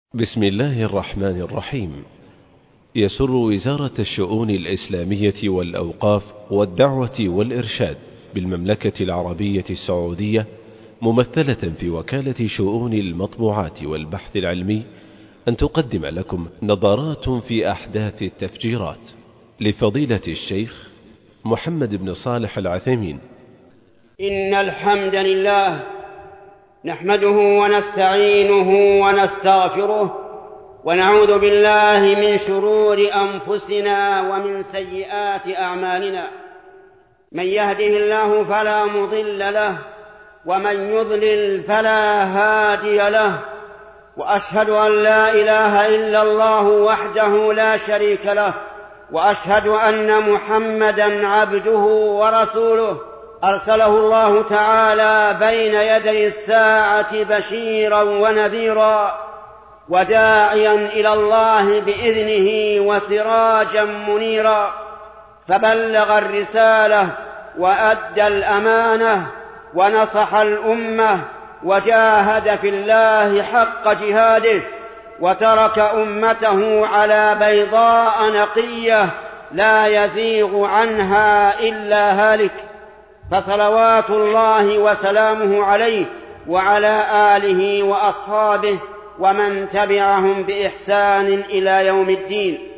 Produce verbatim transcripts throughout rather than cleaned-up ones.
بسم الله الرحمن الرحيم. يسر وزارة الشؤون الإسلامية والأوقاف والدعوة والإرشاد بالمملكة العربية السعودية ممثلة في وكالة شؤون المطبوعات والبحث العلمي أن تقدم لكم نظرات في أحداث التفجيرات لفضيلة الشيخ محمد بن صالح العثيمين. إن الحمد لله نحمده ونستعينه ونستغفره ونعوذ بالله من شرور أنفسنا ومن سيئات أعمالنا. من يهده الله فلا مضل له ومن يضلل فلا هادي له، وأشهد أن لا إله إلا الله وحده لا شريك له، وأشهد أن محمدًا عبده ورسوله أرسله الله تعالى بين يدي الساعة بشيرا ونذيرا وداعيا إلى الله بإذنه وسراجا منيرا، فبلغ الرسالة وأدى الأمانة ونصح الأمة وجاهد في الله حق جهاده، وترك أمته على بيضاء نقية لا يزيغ عنها إلا هالك، فصلوات الله وسلامه عليه وعلى آله وأصحابه ومن تبعهم بإحسان إلى يوم الدين.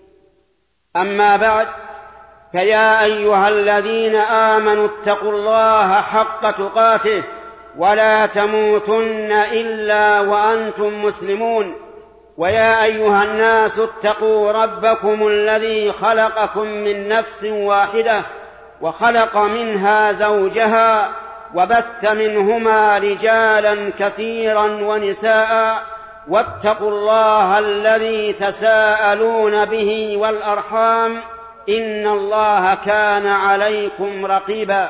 أما بعد، فيا أيها الذين آمنوا اتقوا الله حق تقاته ولا تموتن إلا وأنتم مسلمون. ويا أيها الناس اتقوا ربكم الذي خلقكم من نفس واحدة وخلق منها زوجها وبث منهما رجالا كثيرا ونساء، واتقوا الله الذي تساءلون به والأرحام إن الله كان عليكم رقيبا.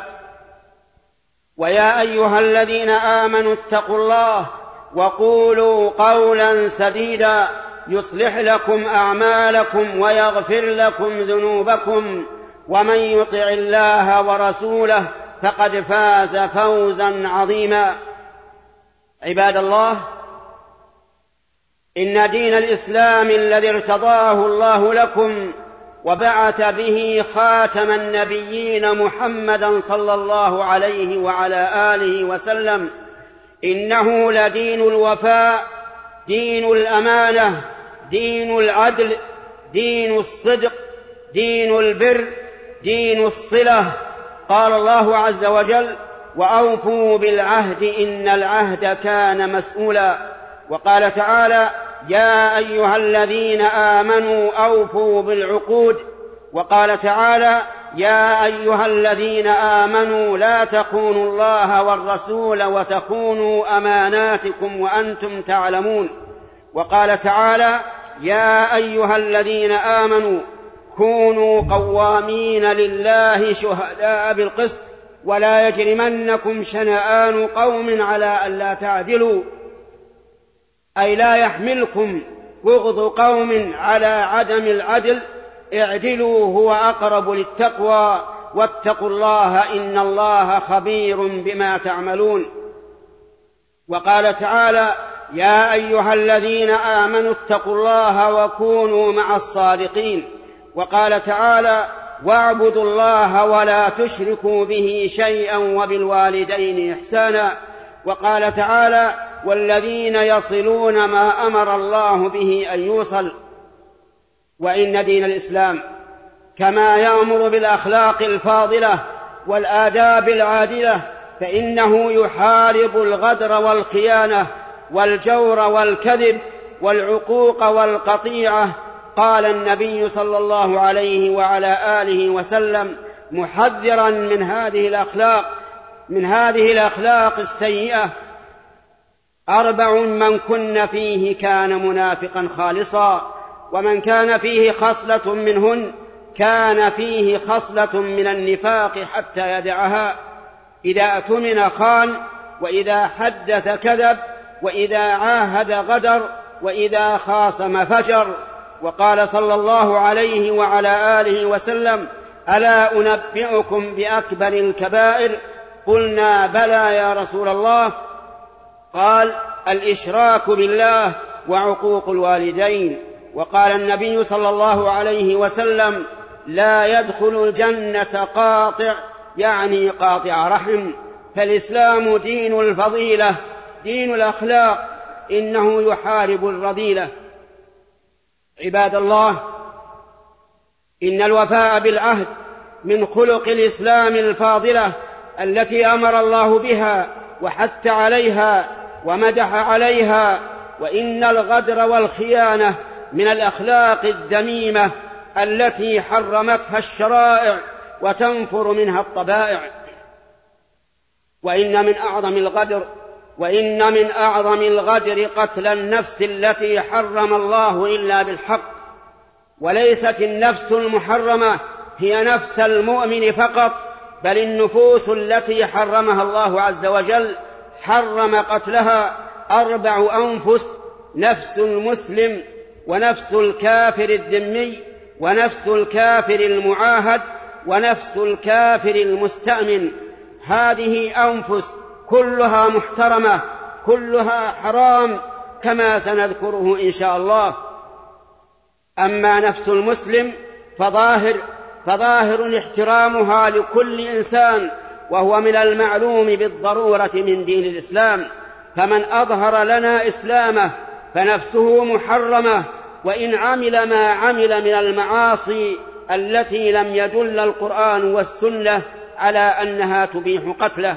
ويا أيها الذين آمنوا اتقوا الله وقولوا قولا سديدا يصلح لكم أعمالكم ويغفر لكم ذنوبكم، ومن يطع الله ورسوله فقد فاز فوزا عظيما. عباد الله، إن دين الإسلام الذي ارتضاه الله لكم وبعث به خاتم النبيين محمدا صلى الله عليه وعلى آله وسلم، إنه لدين الوفاء، دين الأمانة، دين العدل، دين الصدق، دين البر، دين الصلة. قال الله عز وجل: وأوفوا بالعهد إن العهد كان مسؤولا. وقال تعالى: يا أيها الذين آمنوا أوفوا بالعقود. وقال تعالى: يا أيها الذين آمنوا لا تخونوا الله والرسول وتخونوا أماناتكم وأنتم تعلمون. وقال تعالى: يا أيها الذين آمنوا كونوا قوامين لله شهداء بالقسط ولا يجرمنكم شنآن قوم على ألا تعدلوا، أي لا يحملكم بغض قوم على عدم العدل، اعدلوا هو أقرب للتقوى واتقوا الله إن الله خبير بما تعملون. وقال تعالى: يا أيها الذين آمنوا اتقوا الله وكونوا مع الصادقين. وقال تعالى: واعبدوا الله ولا تشركوا به شيئا وبالوالدين إحسانا. وقال تعالى: والذين يصلون ما أمر الله به أن يوصل. وإن دين الإسلام كما يأمر بالأخلاق الفاضلة والآداب العادلة، فإنه يحارب الغدر والخيانة والجور والكذب والعقوق والقطيعة. قال النبي صلى الله عليه وعلى آله وسلم محذرا من هذه الأخلاق من هذه الأخلاق السيئة: أربع من كن فيه كان منافقا خالصا، ومن كان فيه خصلة منهن كان فيه خصلة من النفاق حتى يدعها: إذا اؤتمن خان، وإذا حدث كذب، وإذا عاهد غدر، وإذا خاصم فجر. وقال صلى الله عليه وعلى آله وسلم: ألا أنبئكم بأكبر الكبائر؟ قلنا: بلى يا رسول الله. قال: الإشراك بالله وعقوق الوالدين. وقال النبي صلى الله عليه وسلم: لا يدخل الجنة قاطع، يعني قاطع رحم. فالإسلام دين الفضيلة، دين الأخلاق، إنه يحارب الرذيلة. عباد الله، إن الوفاء بالعهد من خلق الإسلام الفاضلة التي أمر الله بها وحث عليها ومدح عليها، وإن الغدر والخيانة من الأخلاق الذميمة التي حرمتها الشرائع وتنفر منها الطبائع. وإن من أعظم الغدر وإن من أعظم الغدر قتل النفس التي حرم الله إلا بالحق. وليست النفس المحرمة هي نفس المؤمن فقط، بل النفوس التي حرمها الله عز وجل حرم قتلها أربع أنفس: نفس المسلم، ونفس الكافر الذمي، ونفس الكافر المعاهد، ونفس الكافر المستأمن. هذه أنفس كلها محترمة، كلها حرام، كما سنذكره إن شاء الله. أما نفس المسلم فظاهر فظاهر احترامها لكل إنسان، وهو من المعلوم بالضرورة من دين الإسلام. فمن أظهر لنا إسلامه فنفسه محرمة، وإن عمل ما عمل من المعاصي التي لم يدل القرآن والسنة على أنها تبيح قتله.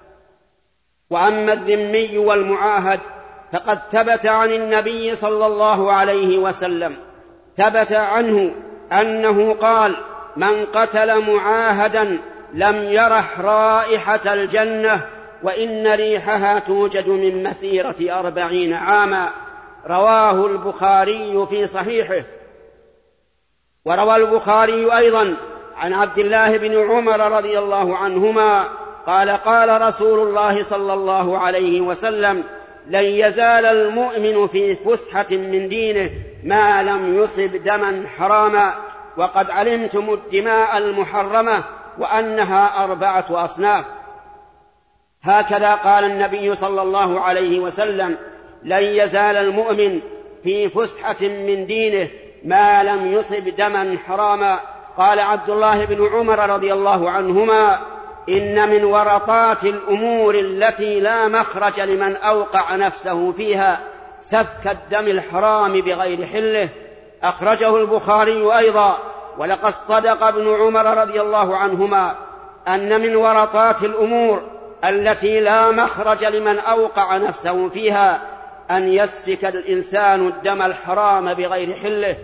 وأما الذمي والمعاهد فقد ثبت عن النبي صلى الله عليه وسلم ثبت عنه أنه قال: من قتل معاهدا لم يرح رائحة الجنة، وإن ريحها توجد من مسيرة أربعين عاما. رواه البخاري في صحيحه. وروى البخاري أيضا عن عبد الله بن عمر رضي الله عنهما قال: قال رسول الله صلى الله عليه وسلم: لن يزال المؤمن في فسحة من دينه ما لم يصب دما حراما، وقد علمتم الدماء المحرمة وأنها أربعة أصناف. هكذا قال النبي صلى الله عليه وسلم: لن يزال المؤمن في فسحة من دينه ما لم يصب دما حراما. قال عبد الله بن عمر رضي الله عنهما: إن من ورطات الأمور التي لا مخرج لمن أوقع نفسه فيها سفك الدم الحرام بغير حله. أخرجه البخاري أيضا. ولقد صدق ابن عمر رضي الله عنهما أن من ورطات الأمور التي لا مخرج لمن أوقع نفسه فيها أن يسفك الإنسان الدم الحرام بغير حله.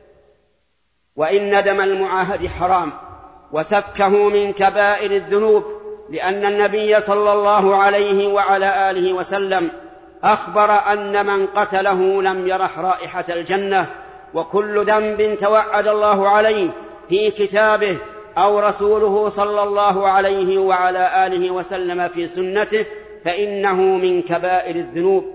وإن دم المعاهد حرام، وسفكه من كبائر الذنوب، لأن النبي صلى الله عليه وعلى آله وسلم أخبر أن من قتله لم يرح رائحة الجنة. وكل ذنب توعد الله عليه في كتابه أو رسوله صلى الله عليه وعلى آله وسلم في سنته فإنه من كبائر الذنوب.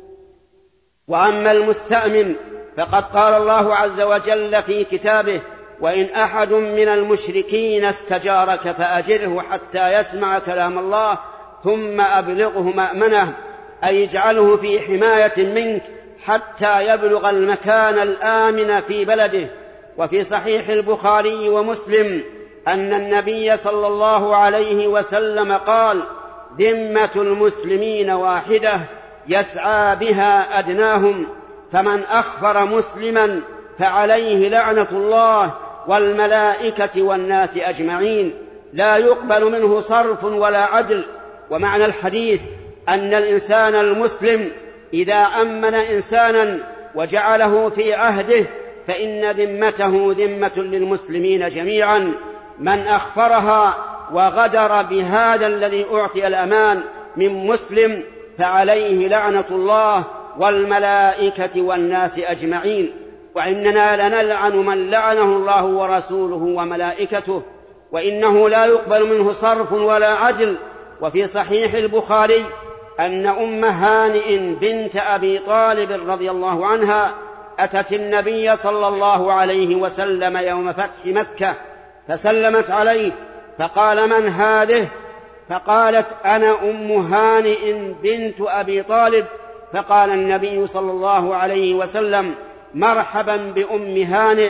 وأما المستأمن فقد قال الله عز وجل في كتابه: وإن أحد من المشركين استجارك فأجره حتى يسمع كلام الله ثم أبلغه مأمنه، أي اجعله في حماية منك حتى يبلغ المكان الآمن في بلده. وفي صحيح البخاري ومسلم أن النبي صلى الله عليه وسلم قال: ذمة المسلمين واحدة يسعى بها أدناهم، فمن أخبر مسلما فعليه لعنة الله والملائكة والناس أجمعين، لا يقبل منه صرف ولا عدل. ومعنى الحديث أن الإنسان المسلم إذا أمن إنسانا وجعله في عهده فإن ذمته ذمة للمسلمين جميعا. من أخفرها وغدر بهذا الذي أعطي الأمان من مسلم فعليه لعنة الله والملائكة والناس أجمعين. وإننا لنلعن من لعنه الله ورسوله وملائكته، وإنه لا يقبل منه صرف ولا عدل. وفي صحيح البخاري أن أم هانئ بنت أبي طالب رضي الله عنها أتت النبي صلى الله عليه وسلم يوم فتح مكة فسلمت عليه، فقال: من هذه؟ فقالت: أنا أم هانئ بنت أبي طالب. فقال النبي صلى الله عليه وسلم: مرحبا بأم هانئ.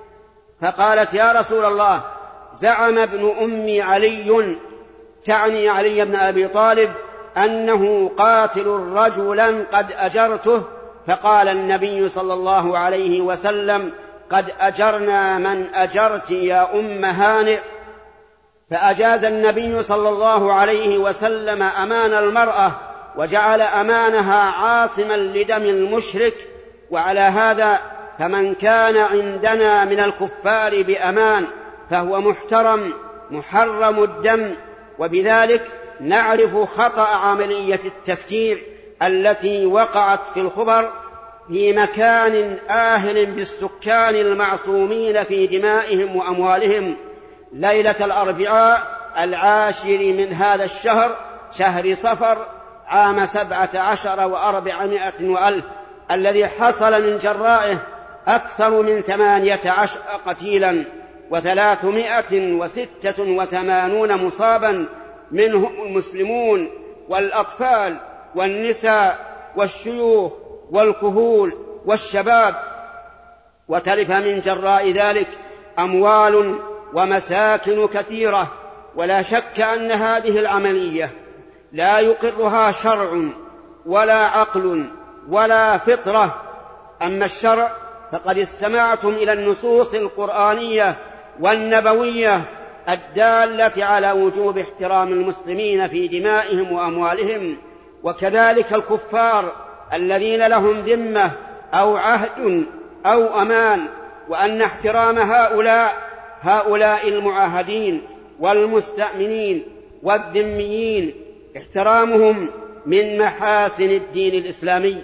فقالت: يا رسول الله، زعم ابن أم علي، تعني علي بن أبي طالب، أنه قاتل رجلا قد أجرته. فقال النبي صلى الله عليه وسلم: قد أجرنا من أجرت يا أم هانئ. فأجاز النبي صلى الله عليه وسلم أمان المرأة، وجعل أمانها عاصما لدم المشرك. وعلى هذا فمن كان عندنا من الكفار بأمان فهو محترم محرم الدم. وبذلك نعرف خطأ عملية التفجير التي وقعت في الخبر في مكان آهل بالسكان المعصومين في دمائهم وأموالهم ليلة الأربعاء العاشر من هذا الشهر، شهر صفر، عام سبعة عشر وأربعمائة وألف، الذي حصل من جرائه أكثر من ثمانية عشر قتيلا وثلاثمائة وستة وثمانون مصابا، منهم المسلمون والأطفال والنساء والشيوخ والكهول والشباب. وتلف من جراء ذلك أموال ومساكن كثيرة. ولا شك أن هذه العملية لا يقرها شرع ولا عقل ولا فطرة. أما الشرع فقد استمعتم إلى النصوص القرآنية والنبوية الدالة على وجوب احترام المسلمين في دمائهم وأموالهم، وكذلك الكفار الذين لهم ذمة أو عهد أو أمان، وأن احترام هؤلاء هؤلاء المعاهدين والمستأمنين والذميين احترامهم من محاسن الدين الإسلامي.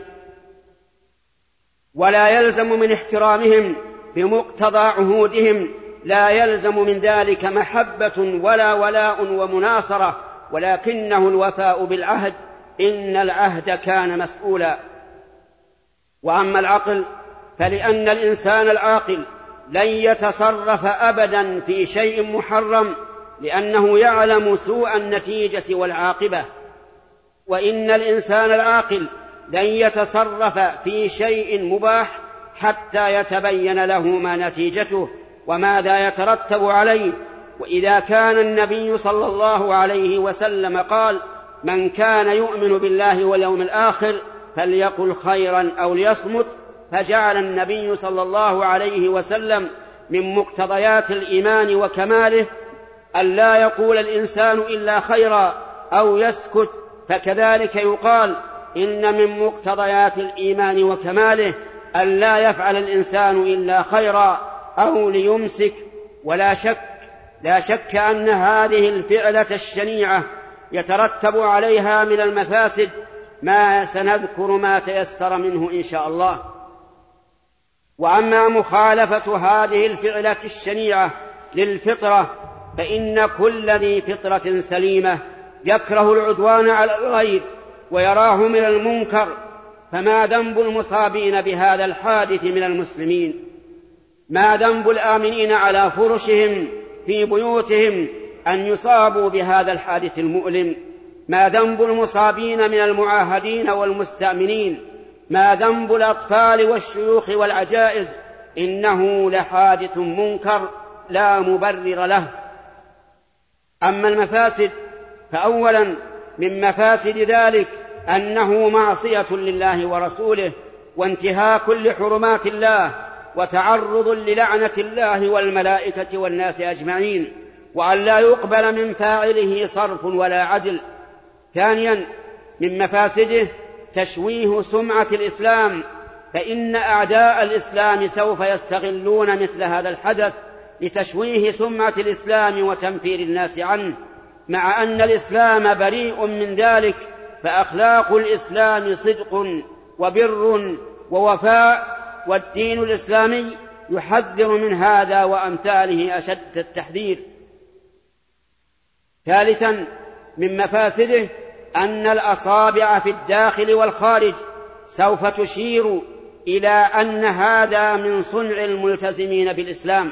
ولا يلزم من احترامهم بمقتضى عهودهم، لا يلزم من ذلك محبة ولا ولاء ومناصرة، ولكنه الوفاء بالعهد، إن العهد كان مسؤولا. وأما العقل فلأن الإنسان العاقل لن يتصرف أبدا في شيء محرم، لأنه يعلم سوء النتيجة والعاقبة. وإن الإنسان العاقل لن يتصرف في شيء مباح حتى يتبين له ما نتيجته وماذا يترتب عليه. وإذا كان النبي صلى الله عليه وسلم قال: من كان يؤمن بالله واليوم الآخر فليقل خيرا أو ليصمت، فجعل النبي صلى الله عليه وسلم من مقتضيات الإيمان وكماله أن لا يقول الإنسان إلا خيرا أو يسكت. فكذلك يقال إن من مقتضيات الإيمان وكماله أن لا يفعل الإنسان إلا خيرا أو ليمسك. ولا شك لا شك أن هذه الفعلة الشنيعة يترتب عليها من المفاسد ما سنذكر ما تيسر منه إن شاء الله. وأما مخالفة هذه الفعلة الشنيعة للفطرة فإن كل ذي فطرة سليمة يكره العدوان على الغير ويراه من المنكر. فما ذنب المصابين بهذا الحادث من المسلمين؟ ما ذنب الآمنين على فرشهم في بيوتهم أن يصابوا بهذا الحادث المؤلم؟ ما ذنب المصابين من المعاهدين والمستأمنين؟ ما ذنب الأطفال والشيوخ والعجائز؟ إنه لحادث منكر لا مبرر له. أما المفاسد فأولا من مفاسد ذلك أنه معصية لله ورسوله، وانتهاك لحرمات الله، وتعرض للعنة الله والملائكة والناس أجمعين، وأن لا يقبل من فاعله صرف ولا عدل. ثانيا من مفاسده تشويه سمعة الإسلام، فإن أعداء الإسلام سوف يستغلون مثل هذا الحدث لتشويه سمعة الإسلام وتنفير الناس عنه، مع أن الإسلام بريء من ذلك، فأخلاق الإسلام صدق وبر ووفاء، والدين الإسلامي يحذر من هذا وأمثاله أشد التحذير. ثالثا من مفاسده أن الأصابع في الداخل والخارج سوف تشير إلى أن هذا من صنع الملتزمين بالإسلام.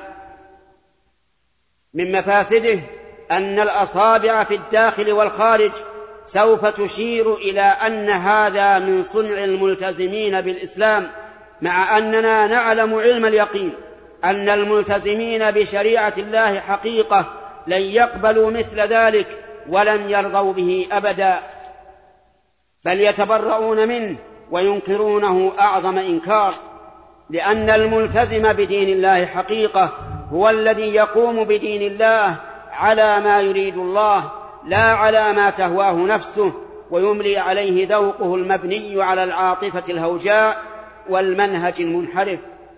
من مفاسده أن الأصابع في الداخل والخارج سوف تشير إلى أن هذا من صنع الملتزمين بالإسلام، مع أننا نعلم علم اليقين أن الملتزمين بشريعة الله حقيقة لن يقبلوا مثل ذلك ولن يرضوا به أبدا، بل يتبرؤون منه وينكرونه أعظم إنكار، لأن الملتزم بدين الله حقيقة هو الذي يقوم بدين الله على ما يريد الله لا على ما تهواه نفسه، ويملي عليه ذوقه المبني على العاطفة الهوجاء والمنهج المنحرف.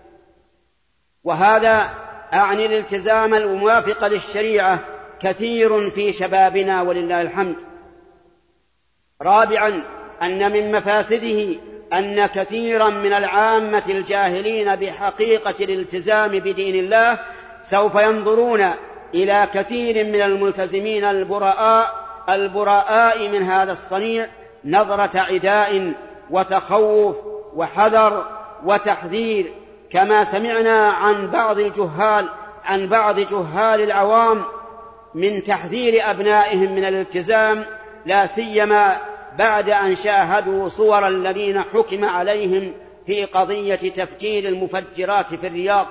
وهذا أعني الالتزام الموافق للشريعة كثير في شبابنا ولله الحمد. رابعا، أن من مفاسده أن كثيرا من العامة الجاهلين بحقيقة الالتزام بدين الله سوف ينظرون إلى كثير من الملتزمين البراء البراء من هذا الصنيع نظرة عداء وتخوف وحذر وتحذير، كما سمعنا عن بعض الجهال عن بعض جهال العوام من تحذير أبنائهم من الالتزام، لا سيما بعد أن شاهدوا صور الذين حكم عليهم في قضية تفجير المفجرات في الرياض.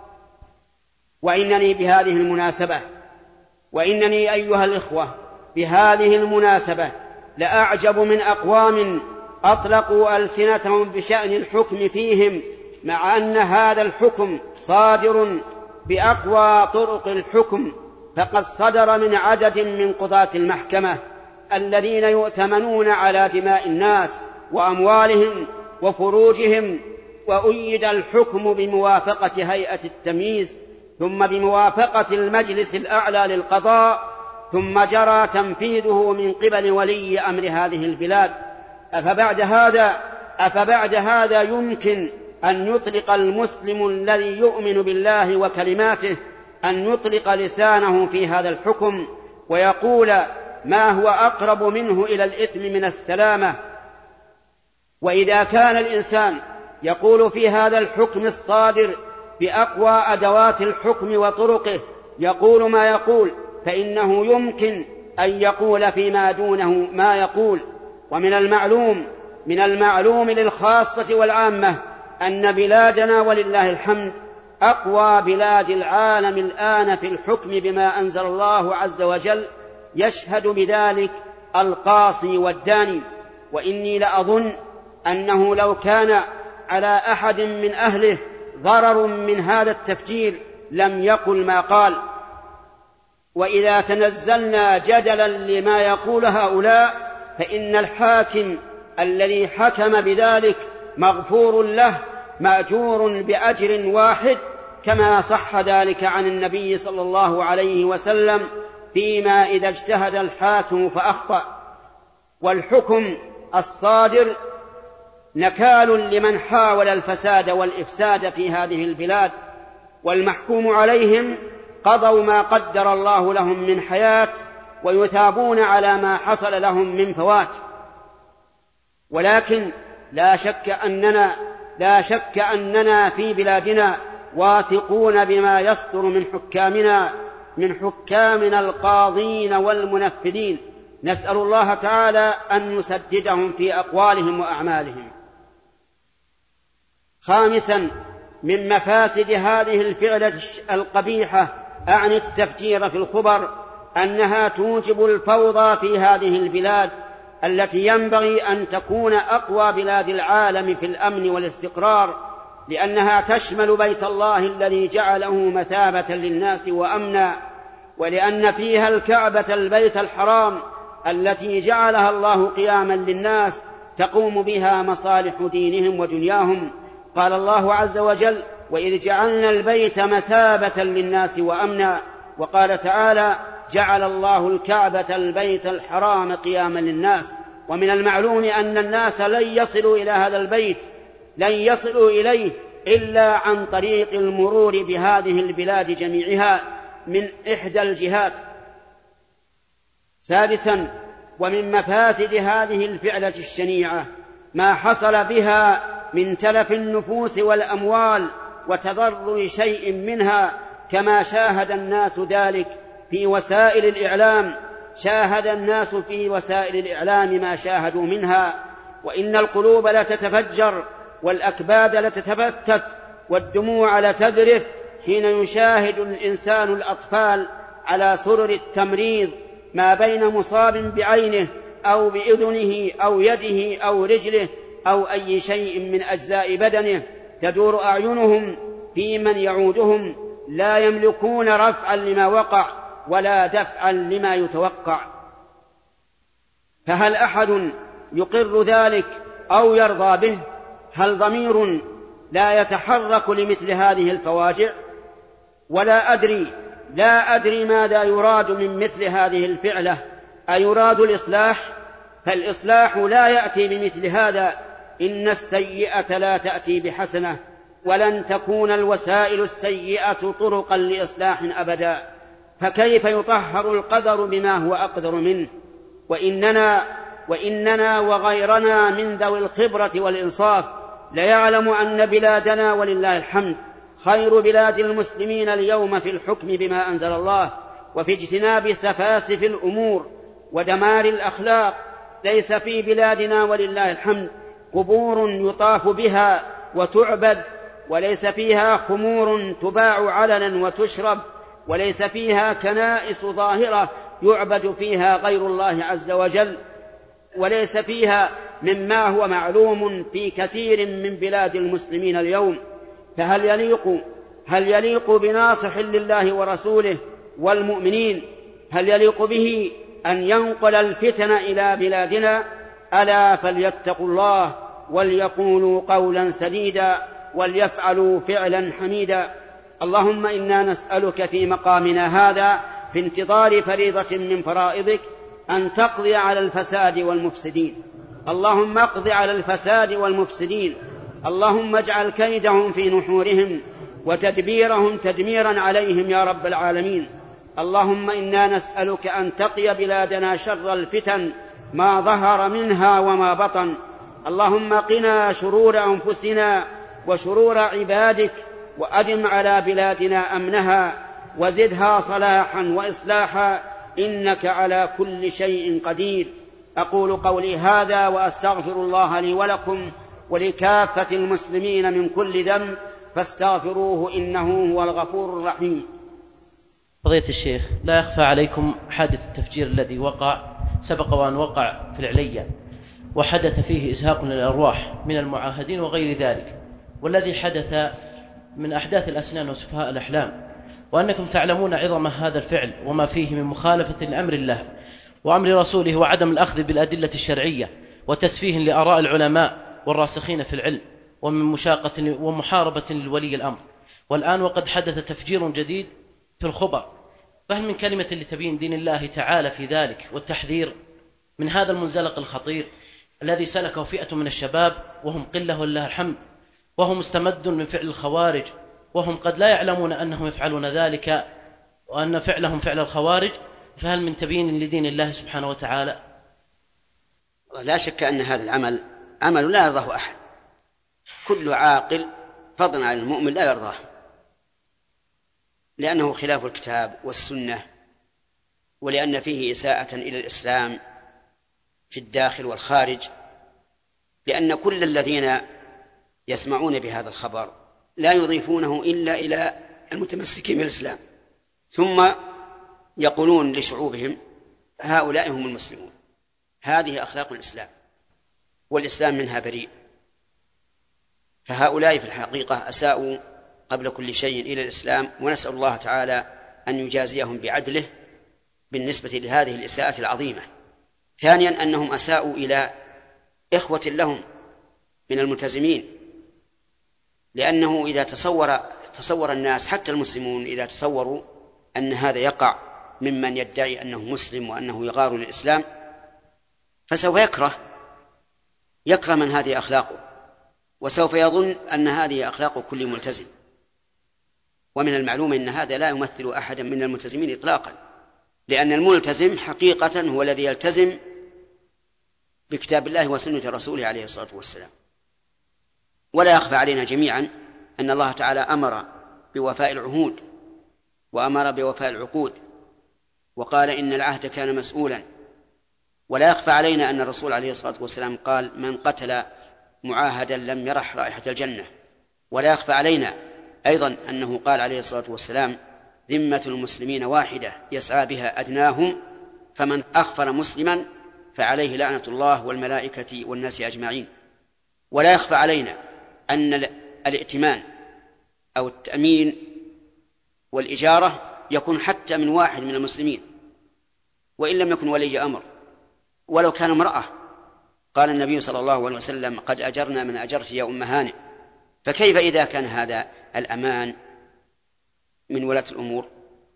وإنني بهذه المناسبة وإنني أيها الإخوة بهذه المناسبة لأعجب من أقوام أطلقوا ألسنتهم بشأن الحكم فيهم، مع أن هذا الحكم صادر بأقوى طرق الحكم، فقد صدر من عدد من قضاة المحكمة الذين يؤتمنون على دماء الناس وأموالهم وفروجهم، وأيد الحكم بموافقة هيئة التمييز، ثم بموافقة المجلس الأعلى للقضاء، ثم جرى تنفيذه من قبل ولي أمر هذه البلاد. أفبعد هذا أفبعد هذا يمكن أن يطلق المسلم الذي يؤمن بالله وكلماته أن يطلق لسانه في هذا الحكم ويقول ما هو أقرب منه إلى الإثم من السلامة؟ وإذا كان الإنسان يقول في هذا الحكم الصادر بأقوى أدوات الحكم وطرقه يقول ما يقول، فإنه يمكن أن يقول فيما دونه ما يقول. ومن المعلوم من المعلوم للخاصة والعامة أن بلادنا ولله الحمد أقوى بلاد العالم الآن في الحكم بما أنزل الله عز وجل، يشهد بذلك القاصي والداني. وإني لأظن أنه لو كان على أحد من أهله ضرر من هذا التفجير لم يقل ما قال. وإذا تنزلنا جدلا لما يقول هؤلاء فإن الحاكم الذي حكم بذلك مغفور له مأجور بأجر واحد، كما صح ذلك عن النبي صلى الله عليه وسلم فيما إذا اجتهد الحاكم فأخطأ. والحكم الصادر نكال لمن حاول الفساد والإفساد في هذه البلاد، والمحكوم عليهم قضوا ما قدر الله لهم من حياة ويثابون على ما حصل لهم من فوات. ولكن لا شك أننا لا شك أننا في بلادنا واثقون بما يصدر من حكامنا من حكامنا القاضين والمنفذين، نسأل الله تعالى أن يسددهم في أقوالهم وأعمالهم. خامسا، من مفاسد هذه الفعلة القبيحة عن التفجير في الخبر أنها توجب الفوضى في هذه البلاد التي ينبغي أن تكون أقوى بلاد العالم في الأمن والاستقرار، لأنها تشمل بيت الله الذي جعله مثابة للناس وأمنا، ولأن فيها الكعبة البيت الحرام التي جعلها الله قياما للناس تقوم بها مصالح دينهم ودنياهم. قال الله عز وجل: وإذ جعلنا البيت مثابة للناس وأمنا. وقال تعالى: جعل الله الكعبة البيت الحرام قياما للناس. ومن المعلوم أن الناس لن يصلوا إلى هذا البيت لن يصلوا إليه إلا عن طريق المرور بهذه البلاد جميعها من إحدى الجهات. سادسا، ومن مفاسد هذه الفعلة الشنيعة ما حصل بها من تلف النفوس والأموال وتضرر شيء منها، كما شاهد الناس ذلك في وسائل الإعلام شاهد الناس في وسائل الإعلام ما شاهدوا منها، وإن القلوب لتتفجر والأكباد لتتفتت والدموع لتذرف حين يشاهد الإنسان الأطفال على سرر التمريض ما بين مصاب بعينه أو بأذنه أو يده أو رجله أو أي شيء من أجزاء بدنه، تدور أعينهم في من يعودهم، لا يملكون رفعا لما وقع ولا دفعا لما يتوقع. فهل أحد يقر ذلك أو يرضى به؟ هل ضمير لا يتحرك لمثل هذه الفواجع؟ ولا أدري لا أدري ماذا يراد من مثل هذه الفعلة. أيراد الإصلاح؟ فالإصلاح لا يأتي بمثل هذا، إن السيئة لا تأتي بحسنة، ولن تكون الوسائل السيئة طرقا لإصلاح أبدا، فكيف يطهر القدر بما هو أقدر منه؟ وإننا, وإننا وغيرنا من ذوي الخبرة والإنصاف ليعلم أن بلادنا ولله الحمد خير بلاد المسلمين اليوم في الحكم بما أنزل الله وفي اجتناب سفاسف الأمور ودمار الأخلاق. ليس في بلادنا ولله الحمد قبور يطاف بها وتعبد، وليس فيها خمور تباع علنا وتشرب، وليس فيها كنائس ظاهرة يعبد فيها غير الله عز وجل، وليس فيها مما هو معلوم في كثير من بلاد المسلمين اليوم. فهل يليق هل يليق بناصح لله ورسوله والمؤمنين، هل يليق به أن ينقل الفتن إلى بلادنا؟ ألا فليتقوا الله وليقولوا قولا سديدا وليفعلوا فعلا حميدا. اللهم إنا نسألك في مقامنا هذا في انتظار فريضة من فرائضك أن تقضي على الفساد والمفسدين. اللهم اقض على الفساد والمفسدين، اللهم اجعل كيدهم في نحورهم وتدبيرهم تدميرا عليهم يا رب العالمين. اللهم إنا نسألك أن تقي بلادنا شر الفتن ما ظهر منها وما بطن. اللهم قنا شرور أنفسنا وشرور عبادك، وأدم على بلادنا أمنها وزدها صلاحا وإصلاحا، إنك على كل شيء قدير. أقول قولي هذا وأستغفر الله لي ولكم ولكافة المسلمين من كل ذنب فاستغفروه إنه هو الغفور الرحيم. فضيلة الشيخ، لا يخفى عليكم حادث التفجير الذي وقع سبق وأن وقع في العليا، وحدث فيه إزهاق للأرواح من المعاهدين وغير ذلك، والذي حدث من أحداث الأسنان وسفهاء الأحلام، وأنكم تعلمون عظم هذا الفعل وما فيه من مخالفة لأمر الله وأمر رسوله وعدم الأخذ بالأدلة الشرعية وتسفيه لآراء العلماء والراسخين في العلم ومن مشاقة ومحاربة لولي الأمر. والآن وقد حدث تفجير جديد في الخبر، فهل من كلمة لتبيين دين الله تعالى في ذلك والتحذير من هذا المنزلق الخطير الذي سلكه فئة من الشباب وهم قلة ولله الحمد، وهو مستمد من فعل الخوارج، وهم قد لا يعلمون أنهم يفعلون ذلك وأن فعلهم فعل الخوارج، فهل من تبيين لدين الله سبحانه وتعالى؟ لا شك أن هذا العمل عمل لا يرضاه أحد، كل عاقل فضلا عن المؤمن لا يرضاه، لأنه خلاف الكتاب والسنة، ولأن فيه إساءة إلى الإسلام في الداخل والخارج، لأن كل الذين يسمعون بهذا الخبر لا يضيفونه إلا إلى المتمسكين بالإسلام، ثم يقولون لشعوبهم هؤلاء هم المسلمون. هذه أخلاق الإسلام، والإسلام منها بريء. فهؤلاء في الحقيقة أساءوا قبل كل شيء إلى الإسلام، ونسأل الله تعالى أن يجازيهم بعدله بالنسبة لهذه الإساءة العظيمة. ثانيا أنهم أساءوا إلى إخوة لهم من الملتزمين، لأنه إذا تصور تصور الناس حتى المسلمون إذا تصوروا أن هذا يقع ممن يدعي أنه مسلم وأنه يغار للإسلام، فسوف يكره يكره من هذه أخلاقه، وسوف يظن أن هذه أخلاق كل ملتزم. ومن المعلوم أن هذا لا يمثل أحدا من الملتزمين إطلاقا، لأن الملتزم حقيقة هو الذي يلتزم بكتاب الله وسنة رسوله عليه الصلاة والسلام. ولا يخفى علينا جميعا أن الله تعالى أمر بوفاء العهود وأمر بوفاء العقود، وقال إن العهد كان مسؤولا. ولا يخفى علينا أن الرسول عليه الصلاة والسلام قال من قتل معاهدا لم يرح رائحة الجنة. ولا يخفى علينا أيضا أنه قال عليه الصلاة والسلام ذمة المسلمين واحدة يسعى بها أدناهم فمن أخفر مسلما فعليه لعنة الله والملائكة والناس أجمعين. ولا يخفى علينا أن الائتمان أو التأمين والإجارة يكون حتى من واحد من المسلمين وإن لم يكن ولي أمر ولو كان امرأة. قال النبي صلى الله عليه وسلم قد أجرنا من أجرت يا أم هانئ. فكيف إذا كان هذا الأمان من ولاة الأمور؟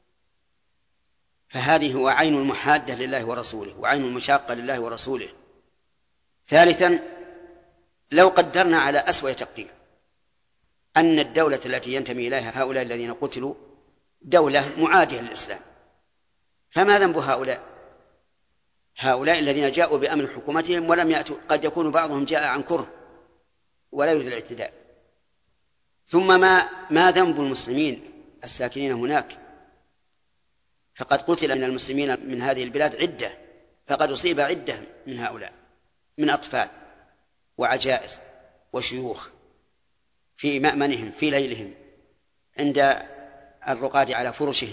فهذه هو عين المحادة لله ورسوله وعين المشاقة لله ورسوله. ثالثا، لو قدرنا على أسوأ تقدير أن الدولة التي ينتمي إليها هؤلاء الذين قتلوا دولة معادية للإسلام، فما ذنب هؤلاء هؤلاء الذين جاءوا بأمر حكومتهم ولم يأتوا؟ قد يكون بعضهم جاء عن كره ولا يريد الاعتداء. ثم ما ما ذنب المسلمين الساكنين هناك؟ فقد قتل من المسلمين من هذه البلاد عدة، فقد أصيب عدة من هؤلاء من أطفال وعجائز وشيوخ في مأمنهم في ليلهم عند الرقاد على فرشهم.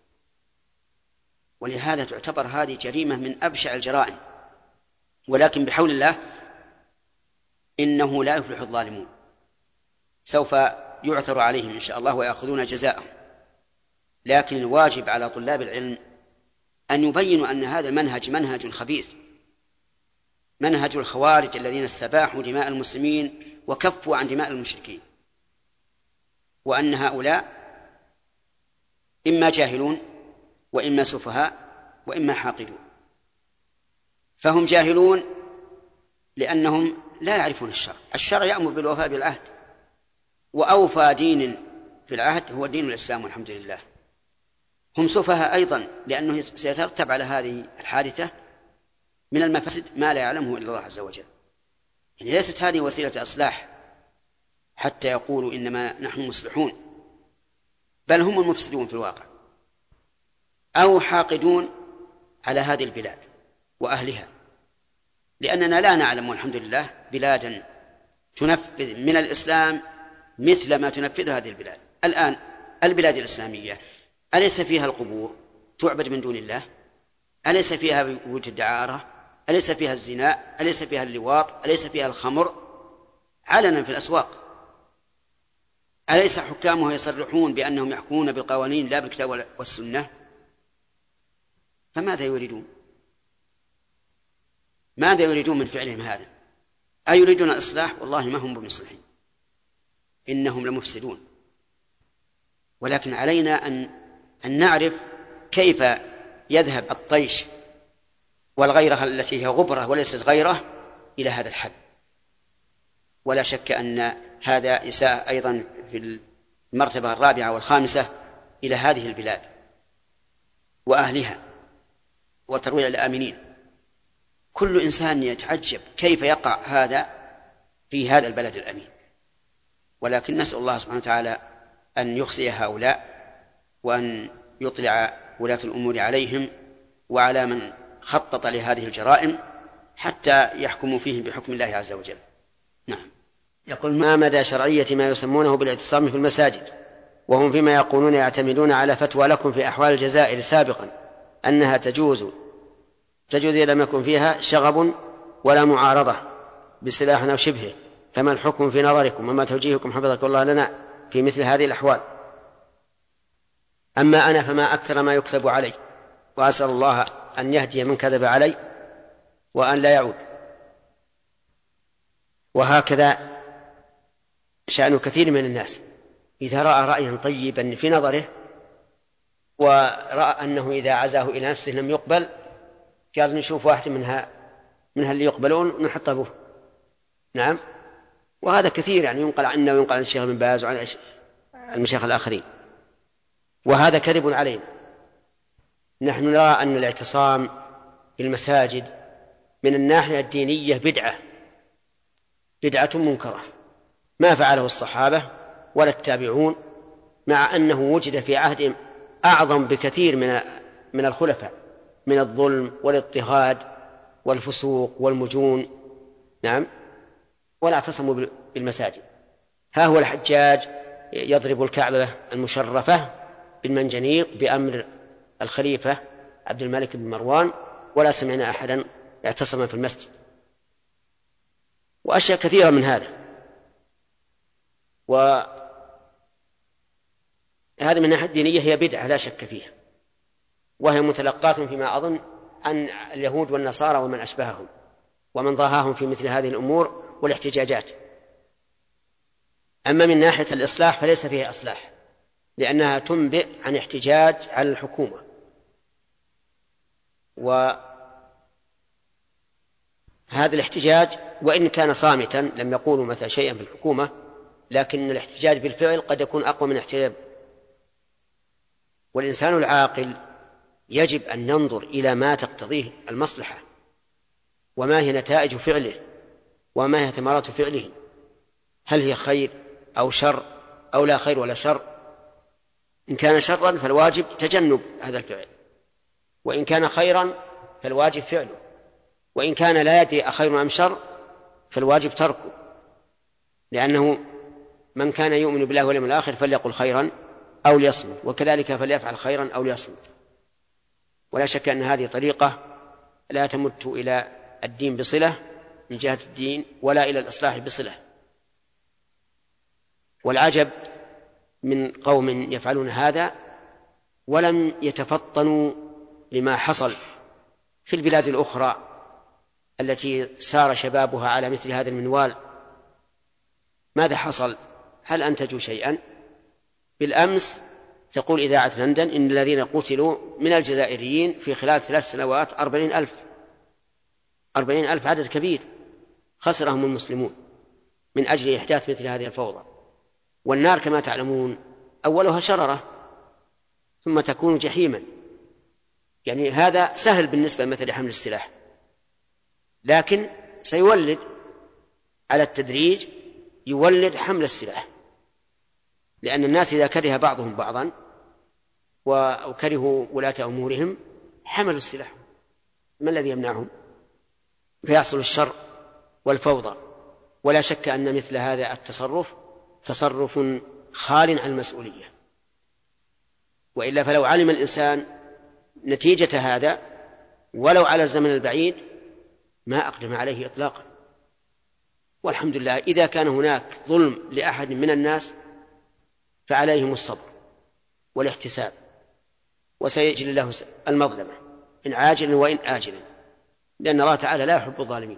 ولهذا تعتبر هذه جريمة من أبشع الجرائم. ولكن بحول الله إنه لا يفلح الظالمون، سوف يعثر عليهم إن شاء الله ويأخذون جزاءهم. لكن الواجب على طلاب العلم أن يبينوا أن هذا المنهج منهج خبيث، منهج الخوارج الذين استباحوا دماء المسلمين وكفوا عن دماء المشركين، وأن هؤلاء إما جاهلون وإما سفهاء وإما حاقدون. فهم جاهلون لأنهم لا يعرفون الشرع. الشرع يأمر بالوفاء بالعهد، وأوفى دين في العهد هو دين الإسلام والحمد لله. هم سفهاء أيضا لأنه سيترتب على هذه الحادثة من المفاسد ما لا يعلمه إلا الله عز وجل. يعني ليست هذه وسيلة إصلاح حتى يقولوا إنما نحن مصلحون، بل هم المفسدون في الواقع أو حاقدون على هذه البلاد وأهلها، لأننا لا نعلم والحمد لله بلادا تنفذ من الإسلام مثل ما تنفذ هذه البلاد. الآن البلاد الإسلامية أليس فيها القبور تعبد من دون الله؟ أليس فيها بيوت الدعارة؟ أليس فيها الزنا؟ أليس فيها اللواط؟ أليس فيها الخمر علنا في الأسواق؟ أليس حكامها يصرحون بأنهم يحكمون بالقوانين لا بالكتاب والسنة؟ فماذا يريدون؟ ماذا يريدون من فعلهم هذا؟ أيريدون الإصلاح؟ والله ما هم بمصلحين، إنهم لمفسدون. ولكن علينا أن أن نعرف كيف يذهب الطيش والغيرة التي هي غبرة وليست غيرة إلى هذا الحد. ولا شك أن هذا إساءة أيضا في المرتبة الرابعة والخامسة إلى هذه البلاد وأهلها وترويع الآمنين. كل إنسان يتعجب كيف يقع هذا في هذا البلد الأمين. ولكن نسأل الله سبحانه وتعالى أن يخزي هؤلاء وأن يطلع ولاة الأمور عليهم وعلى من خطط لهذه الجرائم حتى يحكموا فيهم بحكم الله عز وجل. نعم. يقول ما مدى شرعية ما يسمونه بالاعتصام في المساجد وهم فيما يقولون يعتمدون على فتوى لكم في أحوال الجزائر سابقا أنها تجوز تجوز إذا لم يكن فيها شغب ولا معارضة بسلاح أو شبهه، فما الحكم في نظركم وما توجيهكم حفظكم الله لنا في مثل هذه الأحوال؟ أما أنا فما أكثر ما يكتب علي، وأسأل الله أن يهدي من كذب علي وأن لا يعود. وهكذا شأن كثير من الناس إذا رأى رأيا طيبا في نظره ورأى أنه إذا عزاه إلى نفسه لم يقبل قال نشوف واحد منها منها اللي يقبلون نحطه به. نعم. وهذا كثير يعني ينقل عنا وينقل عن الشيخ بن باز وعن المشايخ الآخرين، وهذا كذب علينا. نحن نرى أن الاعتصام في المساجد من الناحية الدينية بدعة بدعة منكرة ما فعله الصحابة ولا التابعون، مع أنه وجد في عهدهم أعظم بكثير من من الخلفاء من الظلم والاضطهاد والفسوق والمجون. نعم. ولا اعتصموا بالمساجد. ها هو الحجاج يضرب الكعبة المشرفة بالمنجنيق بأمر الخليفة عبد الملك بن مروان، ولا سمعنا أحدا اعتصم في المسجد، وأشياء كثيرة من هذا. وهذا من الناحية الدينية هي بدعة لا شك فيها، وهي متلقاة فيما أظن عن اليهود والنصارى ومن أشبههم ومن ضاهاهم في مثل هذه الأمور والاحتجاجات. أما من ناحية الإصلاح فليس فيها إصلاح، لأنها تنبئ عن احتجاج على الحكومة. وهذا الاحتجاج وإن كان صامتا لم يقولوا مثلا شيئا في الحكومة، لكن الاحتجاج بالفعل قد يكون أقوى من احتجاج. والإنسان العاقل يجب أن ينظر إلى ما تقتضيه المصلحة، وما هي نتائج فعله، وما هي ثمرات فعله، هل هي خير أو شر أو لا خير ولا شر. إن كان شرا فالواجب تجنب هذا الفعل، وإن كان خيرا فالواجب فعله، وإن كان لا يدري أخير أم شر فالواجب تركه، لأنه من كان يؤمن بالله واليوم الآخر فليقل خيرا أو ليصمت، وكذلك فليفعل خيرا أو ليصمت. ولا شك أن هذه طريقة لا تمت إلى الدين بصلة من جهة الدين ولا إلى الإصلاح بصلة. والعجب من قوم يفعلون هذا ولم يتفطنوا لما حصل في البلاد الأخرى التي سار شبابها على مثل هذا المنوال. ماذا حصل؟ هل أنتجوا شيئا؟ بالأمس تقول إذاعة لندن إن الذين قتلوا من الجزائريين في خلال ثلاث سنوات أربعين ألف أربعين ألف، عدد كبير خسرهم المسلمون من أجل إحداث مثل هذه الفوضى. والنار كما تعلمون أولها شررة ثم تكون جحيما، يعني هذا سهل بالنسبة مثل حمل السلاح، لكن سيولد على التدريج يولد حمل السلاح، لأن الناس إذا كره بعضهم بعضا وكرهوا ولاة أمورهم حملوا السلاح، ما الذي يمنعهم؟ فيحصل الشر والفوضى. ولا شك أن مثل هذا التصرف تصرف خال عن المسؤولية، وإلا فلو علم الإنسان نتيجة هذا ولو على الزمن البعيد ما أقدم عليه إطلاقا. والحمد لله إذا كان هناك ظلم لأحد من الناس فعليهم الصبر والاحتساب، وسيجري له المظلمة إن عاجلا وإن آجلا، لأن الله تعالى لا يحب الظالمين.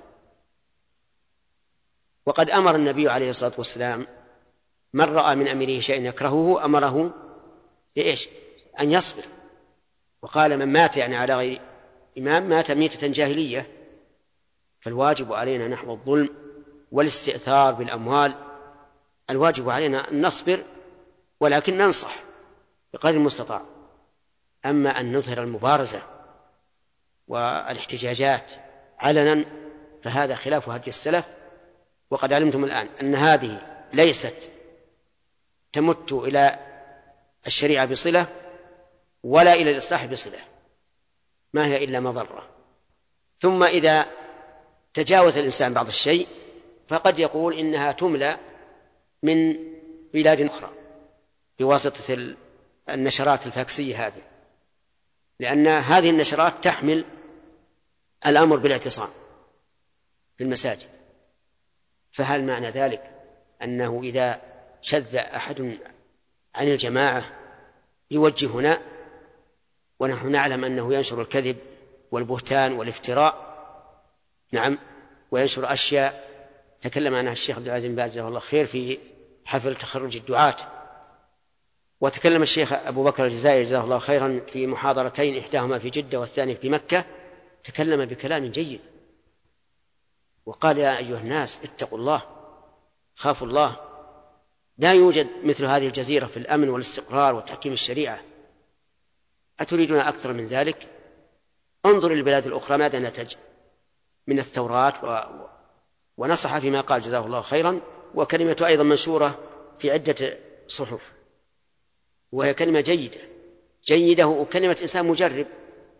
وقد أمر النبي عليه الصلاة والسلام من رأى من أمره شيئا يكرهه أمره بإيش؟ أن يصبر، وقال من مات يعني على غير إمام مات ميتة جاهلية. فالواجب علينا نحو الظلم والاستئثار بالأموال، الواجب علينا أن نصبر ولكن ننصح بقدر المستطاع. أما أن نظهر المبارزة والاحتجاجات علنا فهذا خلاف هدي السلف. وقد علمتم الآن أن هذه ليست تمت إلى الشريعة بصلة ولا إلى الإصلاح بصلة، ما هي إلا مضرة. ثم إذا تجاوز الإنسان بعض الشيء فقد يقول إنها تملى من بلاد أخرى بواسطة النشرات الفاكسية هذه، لأن هذه النشرات تحمل الأمر بالاعتصام في المساجد. فهل معنى ذلك أنه إذا شذ أحد عن الجماعة يوجهنا ونحن نعلم أنه ينشر الكذب والبهتان والافتراء؟ نعم، وينشر أشياء تكلم عنها الشيخ عبد العزيز بن باز جزاه الله خير في حفل تخرج الدعاة، وتكلم الشيخ أبو بكر الجزائري جزاه الله خيرا في محاضرتين، إحداهما في جدة والثانية في مكة، تكلم بكلام جيد وقال يا أيها الناس اتقوا الله، خافوا الله، لا يوجد مثل هذه الجزيرة في الأمن والاستقرار وتحكيم الشريعة، أتريدون أكثر من ذلك؟ انظر البلاد الأخرى ماذا نتج من الثورات و... ونصح فيما قال جزاه الله خيرا، وكلمة أيضا منشورة في عدة صحف، وهي كلمة جيدة جيدة وكلمة إنسان مجرب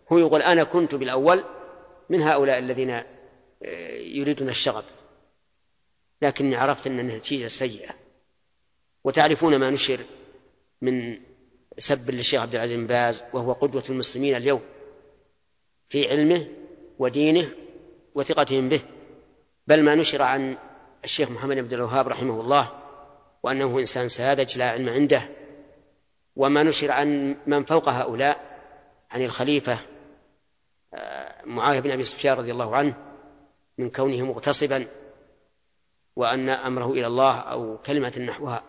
هو يقول أنا كنت بالأول من هؤلاء الذين يريدون الشغب، لكني عرفت أن النتيجة سيئة. وتعرفون ما نشر من سب للشيخ عبد العزيز بن باز، وهو قدوة المسلمين اليوم في علمه ودينه وثقتهم به، بل ما نشر عن الشيخ محمد بن عبد الوهاب رحمه الله وأنه إنسان ساذج لا علم عنده، وما نشر عن من فوق هؤلاء عن الخليفة معاوية بن أبي سفيان رضي الله عنه من كونه مغتصبا وأن أمره إلى الله أو كلمة نحوها.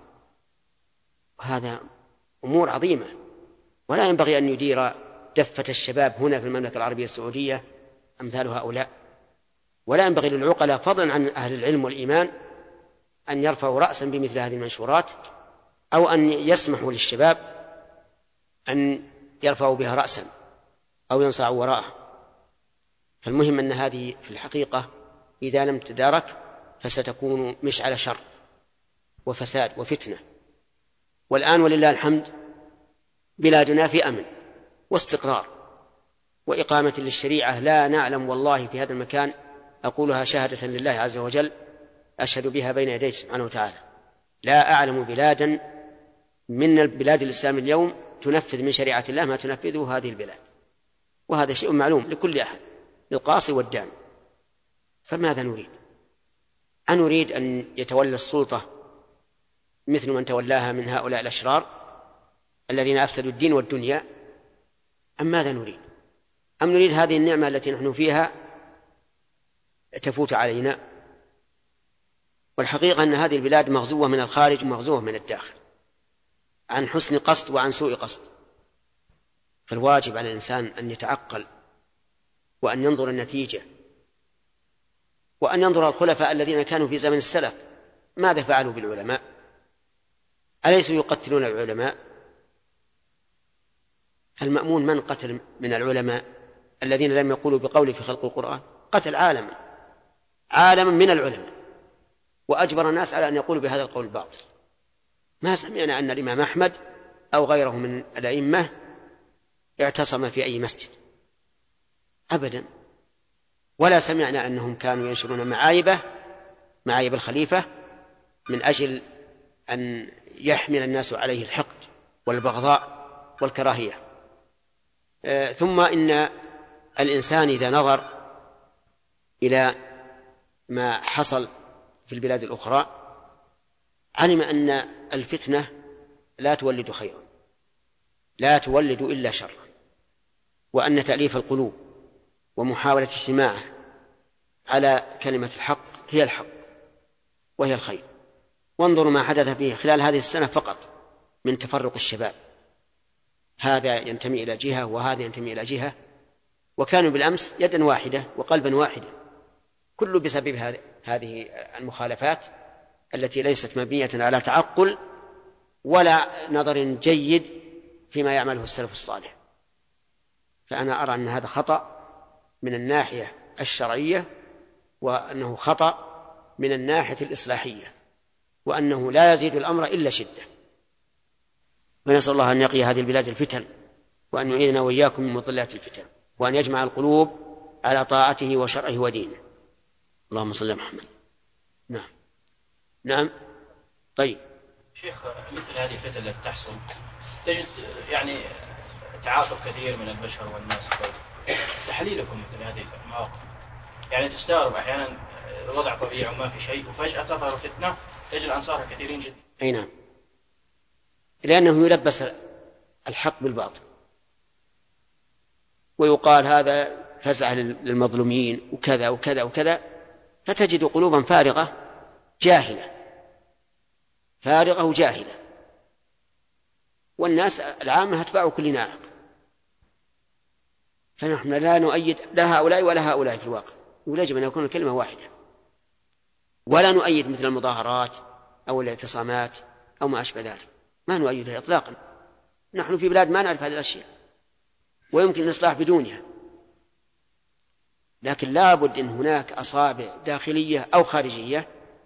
وهذا أمور عظيمة، ولا ينبغي أن يدير دفة الشباب هنا في المملكة العربية السعودية أمثال هؤلاء، ولا ينبغي للعقلاء فضلا عن أهل العلم والإيمان أن يرفعوا رأسا بمثل هذه المنشورات، أو أن يسمحوا للشباب أن يرفعوا بها رأسا أو ينصعوا وراءه. فالمهم أن هذه في الحقيقة إذا لم تدارك فستكون مشعل شر وفساد وفتنة. والآن ولله الحمد بلادنا في أمن واستقرار وإقامة للشريعة، لا نعلم والله في هذا المكان، أقولها شهادة لله عز وجل أشهد بها بين يديه سبحانه وتعالى، لا أعلم بلادا من البلاد الإسلام اليوم تنفذ من شريعة الله ما تنفذه هذه البلاد، وهذا شيء معلوم لكل أحد، للقاصي والداني. فماذا نريد؟ أنريد أن يتولى السلطة مثل من تولاها من هؤلاء الأشرار الذين أفسدوا الدين والدنيا، أم ماذا نريد؟ أم نريد هذه النعمة التي نحن فيها تفوت علينا؟ والحقيقة أن هذه البلاد مغزوة من الخارج ومغزوة من الداخل، عن حسن قصد وعن سوء قصد. فالواجب على الإنسان أن يتعقل وأن ينظر النتيجة، وأن ينظر الخلفاء الذين كانوا في زمن السلف ماذا فعلوا بالعلماء؟ أليسوا يقتلون العلماء؟ المأمون من قتل من العلماء الذين لم يقولوا بقول في خلق القرآن؟ قتل عالما عالما من العلماء، وأجبر الناس على أن يقولوا بهذا القول الباطل. ما سمعنا أن الإمام أحمد أو غيره من الأئمة اعتصم في أي مسجد أبدا، ولا سمعنا أنهم كانوا ينشرون معايبه معايب الخليفة من أجل أن يحمل الناس عليه الحقد والبغضاء والكراهية. آه ثم إن الإنسان إذا نظر إلى ما حصل في البلاد الأخرى علم أن الفتنة لا تولد خيرا، لا تولد إلا شرا، وأن تأليف القلوب ومحاولة اجتماعه على كلمة الحق هي الحق وهي الخير. وانظروا ما حدث فيه خلال هذه السنة فقط من تفرق الشباب، هذا ينتمي إلى جهة وهذا ينتمي إلى جهة، وكانوا بالأمس يدا واحدة وقلبا واحدا، كله بسبب هذه المخالفات التي ليست مبنية على تعقل ولا نظر جيد فيما يعمله السلف الصالح. فأنا أرى أن هذا خطأ من الناحية الشرعية، وأنه خطأ من الناحية الإصلاحية، وأنه لا يزيد الأمر إلا شدة. ونسأل الله أن يقي هذه البلاد الفتن، وأن يعيذنا وإياكم من مضلات الفتن، وأن يجمع القلوب على طاعته وشرعه ودينه. اللهم صل على محمد. نعم نعم. طيب شيخ، مثل هذه الفتن التي تحصل تجد يعني تعاطف كثير من البشر والناس، تحليلكم مثل هذه المواقف؟ يعني تستغرب أحيانا الوضع طبيعي وما في شيء، وفجأة تظهر فتنة تجد أنصارها كثيرين جدا. أي نعم، لأنه يلبس الحق بالباطل، ويقال هذا فزع للمظلومين وكذا وكذا وكذا، فتجد قلوبا فارغة جاهلة فارغة وجاهلة، والناس العامة هتباع كل ناعق. فنحن لا نؤيد لا هؤلاء ولا هؤلاء في الواقع، ويجب أن يكون الكلمة واحدة، ولا نؤيد مثل المظاهرات أو الاعتصامات أو ما أشبه ذلك، ما نؤيدها إطلاقا. نحن في بلاد ما نعرف هذه الأشياء ويمكن الإصلاح بدونها، لكن لا بد أن هناك أصابع داخلية أو خارجية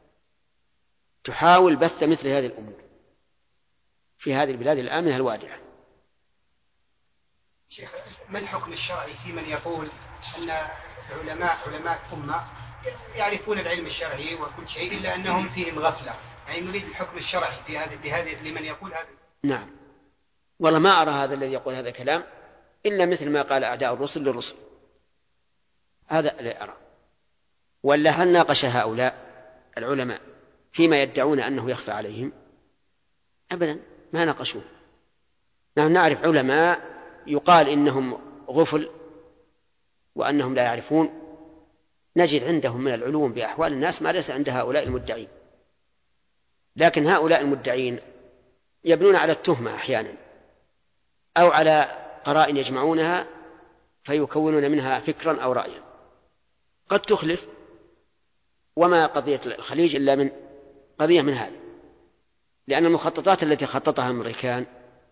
تحاول بث مثل هذه الأمور في هذه البلاد الآمنة الوادعة. شيخ، ما الحكم الشرعي في من يقول أن العلماء علماء أمة يعرفون العلم الشرعي وكل شيء إلا أنهم فيهم غفلة؟ يعني نريد الحكم الشرعي في هذا بهذه لمن يقول هذا. نعم، والله ما أرى هذا الذي يقول هذا الكلام إلا مثل ما قال أعداء الرسل للرسل، هذا لا أرى. ولا هل ناقش هؤلاء العلماء فيما يدعون أنه يخفى عليهم؟ أبدا ما ناقشوه. نحن نعرف علماء يقال إنهم غفل وأنهم لا يعرفون، نجد عندهم من العلوم بأحوال الناس ما ليس عند هؤلاء المدعين. لكن هؤلاء المدعين يبنون على التهمة أحيانا أو على قرائن يجمعونها فيكونون منها فكرا أو رأيا قد تخلف. وما قضية الخليج إلا من قضية من هذا، لأن المخططات التي خططها الأمريكان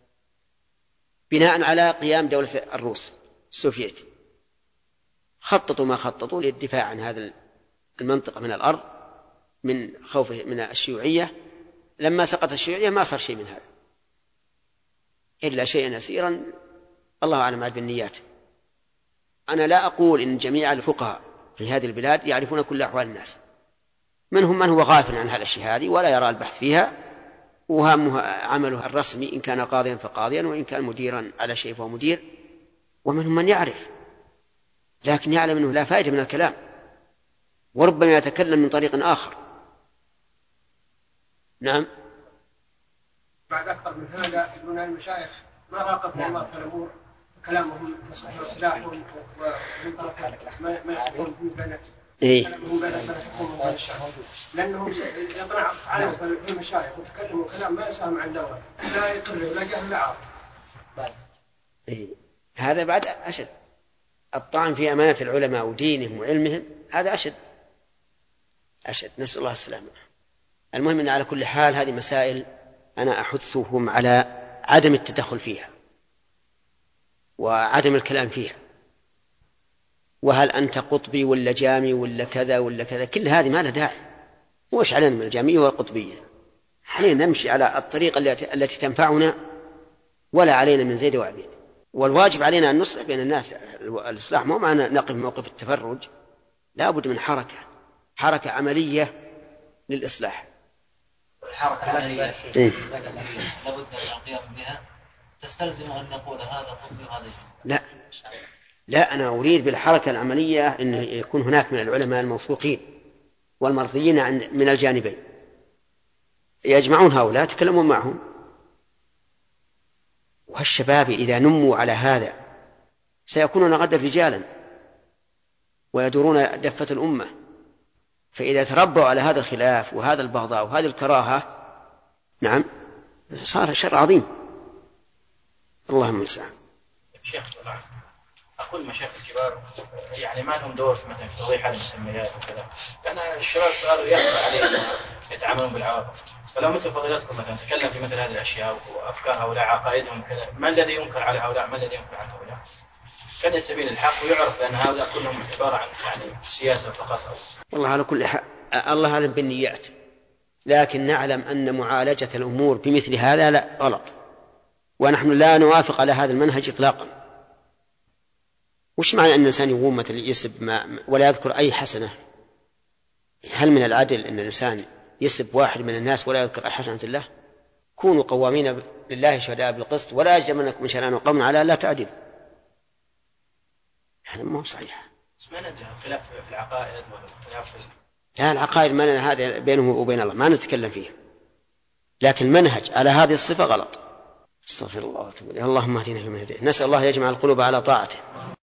بناء على قيام دولة الروس السوفيتي، خططوا ما خططوا للدفاع عن هذا المنطقة من الأرض من خوف من الشيوعية. لما سقط الشيوعية ما صار شيء من هذا إلا شيئا يسيرا، الله أعلم بالنيات. أنا لا أقول إن جميع الفقهاء في هذه البلاد يعرفون كل أحوال الناس، منهم من هو غافل عن هذه الأشياء هذه ولا يرى البحث فيها، وهمه عمله الرسمي، إن كان قاضيا فقاضيا، وإن كان مديرا على شيء فهو مدير. ومنهم من يعرف لكن يعلم أنه لا فائدة من الكلام، وربما يتكلم من طريق آخر. نعم. بعد أكثر من هذا يقولون المشايخ ما راقبوا الله في الأمور، كلامهم وسلاحهم ومن طرف ما ما يسمون بين كلامهم بين الحكومة وبين الشعب، لأنهم يقنع عنهم في المشايخ وتكلموا كلام ما يساهم عن الدولة، لا يقر ولا جهل لا عار. هذا بعد أشد، الطعن في أمانة العلماء ودينهم وعلمهم هذا أشد أشد، نسأل الله السلامة. المهم أن على كل حال هذه مسائل أنا أحثهم على عدم التدخل فيها وعدم الكلام فيها. وهل أنت قطبي ولا جامي ولا كذا ولا كذا، كل هذه ما لها داعي. وش علينا من الجامية والقطبية؟ علينا نمشي على الطريقة التي تنفعنا ولا علينا من زيد وعبيد. والواجب علينا أن نصلح بين الناس. الإصلاح مو معنى نقف موقف التفرج، لا بد من حركة حركة عملية للإصلاح. الحركة العملية إيه؟ لابد من القيام بها، تستلزم أن نقول هذا قطبي وهذا جامي. لا لا، أنا أريد بالحركة العملية أن يكون هناك من العلماء الموثوقين والمرضيين من الجانبين يجمعون هؤلاء يتكلمون معهم. والشباب إذا نموا على هذا سيكونون غدا رجالا ويدورون دفة الأمة. فإذا تربوا على هذا الخلاف وهذا البغضاء وهذه الكراهة، نعم، صار شر عظيم. اللهم المستعان. شيخ أقول مشايخ الكبار يعني ما لهم دور في مثلا في توضيح المسميات وكذا، لأن الشباب صاروا يخفى عليهم يتعاملون بالعواطف. فلو مثل فضيلتكم مثلا تكلم في مثل هذه الأشياء وأفكار هؤلاء عقائدهم وكذا، ما الذي ينكر على هؤلاء؟ ما الذي ينكر على هؤلاء؟ كان سبيل الحق ويعرف بأن هؤلاء كلهم عبارة عن يعني سياسة فقط. والله على كل حال الله أعلم بالنيات، لكن نعلم أن معالجة الأمور بمثل هذا لا غلط، ونحن لا نوافق على هذا المنهج إطلاقا. وش معنى أن الإنسان يقوم مثل يسب ما ولا يذكر أي حسنة؟ هل من العدل أن الإنسان يسب واحد من الناس ولا يذكر أي حسنة الله؟ كونوا قوامين لله شهداء بالقسط ولا يجرمنكم شنآن قوم على لا تعدل. هذا مو صحيح. ما ندري خلاف في العقائد ولا خلاف في لا، العقائد ما لنا هذا بينه وبين الله ما نتكلم فيه، لكن المنهج على هذه الصفة غلط. استغفر الله واتوب إليه. اللهم اهدنا فيمن هديت. نسأل الله يجمع القلوب على طاعته.